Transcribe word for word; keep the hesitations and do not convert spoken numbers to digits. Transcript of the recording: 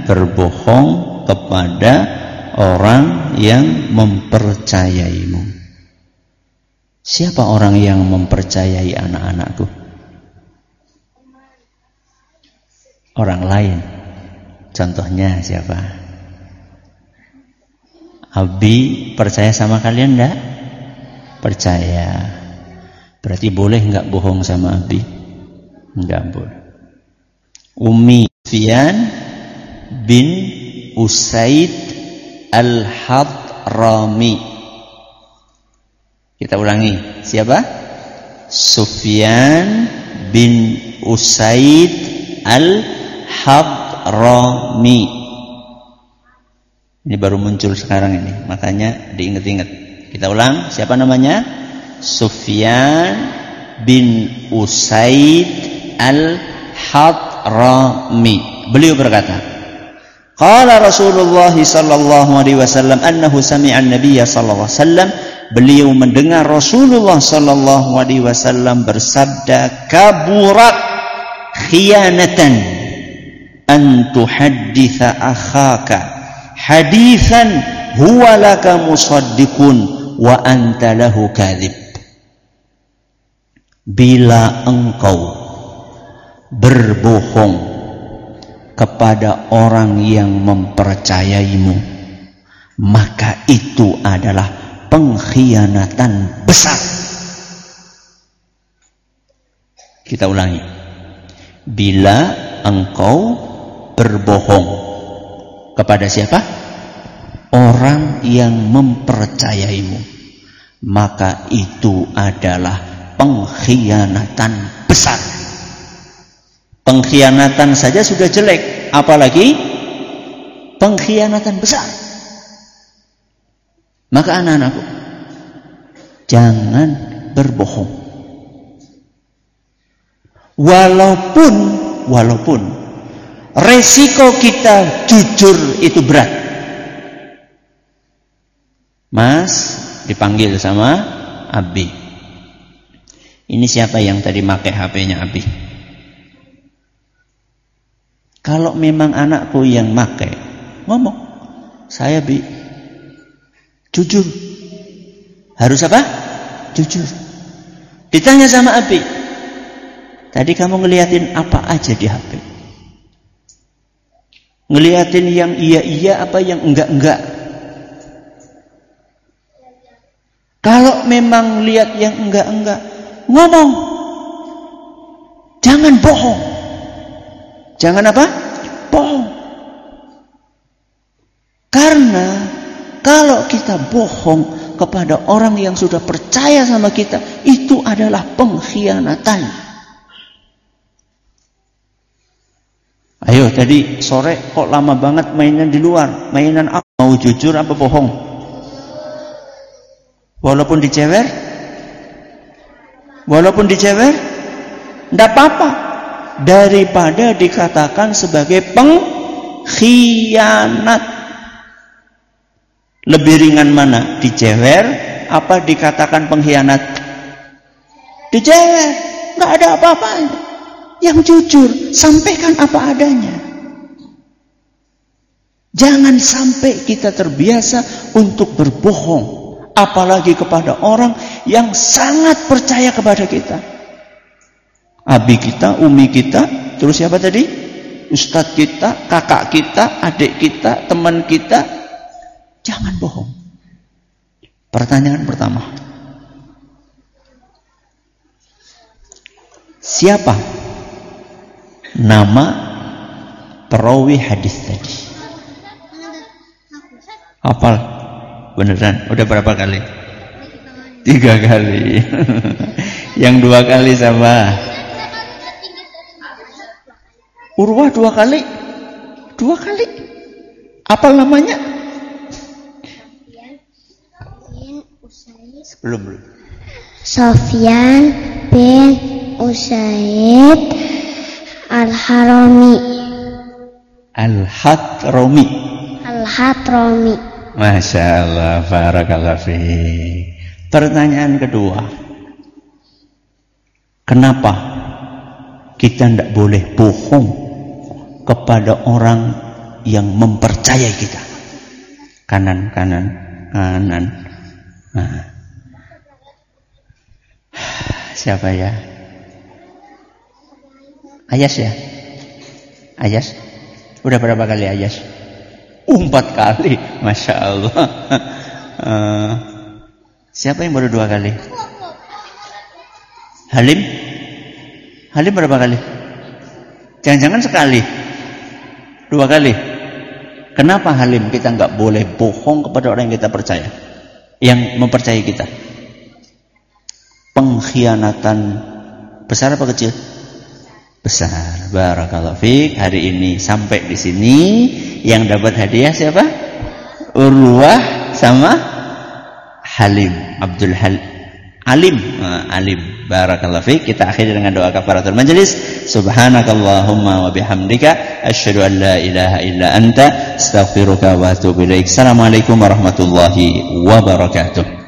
berbohong kepada orang yang mempercayaimu. Siapa orang yang mempercayai anak-anakku? Orang lain. Contohnya siapa? Abi percaya sama kalian enggak? Percaya. Berarti boleh enggak bohong sama Abi? Enggak boleh. Umi Sufyan bin Usaid Al-Hadrami. Kita ulangi. Siapa? Sufyan bin Usaid Al-Hadrami. Ini baru muncul sekarang ini, makanya diingat-ingat. Kita ulang. Siapa namanya? Sufyan bin Usaid Al-Hadrami. Beliau berkata, qala Rasulullah sallallahu alaihi wasallam annahu sami'a an-nabiy sallallahu alaihi wasallam. Beliau mendengar Rasulullah sallallahu alaihi wasallam bersabda, kaburat khiyanatan an tuhadditha akhaka hadithan huwa laka musaddiqun wa anta lahu kadhib. Bila engkau berbohong kepada orang yang mempercayaimu, maka itu adalah pengkhianatan besar. Kita ulangi. Bila engkau berbohong kepada siapa? Orang yang mempercayaimu, maka itu adalah pengkhianatan besar. Pengkhianatan saja sudah jelek, apalagi pengkhianatan besar. Maka anak-anakku, jangan berbohong. Walaupun walaupun resiko kita jujur itu berat. Mas dipanggil sama Abi. Ini siapa yang tadi pakai H P-nya Abi? Kalau memang anakku yang pakai, ngomong, saya Bi. Jujur. Harus apa? Jujur. Ditanya sama Abi, tadi kamu ngeliatin apa aja di H P? Ngeliatin yang iya-iya apa yang enggak-enggak? Kalau memang lihat yang enggak-enggak, ngomong. Jangan bohong. Jangan apa? Bohong. Karena kalau kita bohong kepada orang yang sudah percaya sama kita, itu adalah pengkhianatan. Ayo, tadi sore kok lama banget mainan di luar? Mainan apa? Mau jujur apa bohong? Walaupun dicewer? Walaupun dicewer? Tidak apa-apa. Daripada dikatakan sebagai pengkhianat. Lebih ringan mana? Dicewer apa dikatakan pengkhianat? Dicewer. Nggak ada apa-apanya. Yang jujur, sampaikan apa adanya. Jangan sampai kita terbiasa untuk berbohong, apalagi kepada orang yang sangat percaya kepada kita. Abi kita, umi kita, terus siapa tadi? Ustadz kita, kakak kita, adik kita, teman kita. Jangan bohong. Pertanyaan pertama, siapa nama perawi hadis tadi? Hafal? Beneran? Udah berapa kali? Tiga kali. Yang dua kali sama Urwah dua kali. Dua kali. Apa namanya? Belum belum. Sufyan bin Usaid Al-Hadrami. Al-Hadrami. Al-Hadrami. Masya Allah, barakallahu fiik. Pertanyaan kedua, kenapa kita tidak boleh bohong kepada orang yang mempercayai kita. Kanan, kanan, kanan. Nah. Siapa ya? Ayas ya? Ayas? Udah berapa kali Ayas? Empat kali, Masya Allah. uh, siapa yang baru dua kali? Halim? Halim berapa kali? Jangan-jangan sekali? Dua kali? Kenapa Halim kita nggak boleh bohong kepada orang yang kita percaya, yang mempercayai kita? Pengkhianatan besar apa kecil? Besar. Barakallahu fiik. Hari ini sampai di sini. Yang dapat hadiah siapa? Urwah sama Halim. Abdul Hal Alim. Nah, Alim. Barakallahu fiik. Kita akhiri dengan doa kafaratul majelis. Subhanakallahumma wa bihamdika asyhadu an la ilaha illa anta astaghfiruka wa atubu ilaik. Assalamualaikum warahmatullahi wabarakatuh.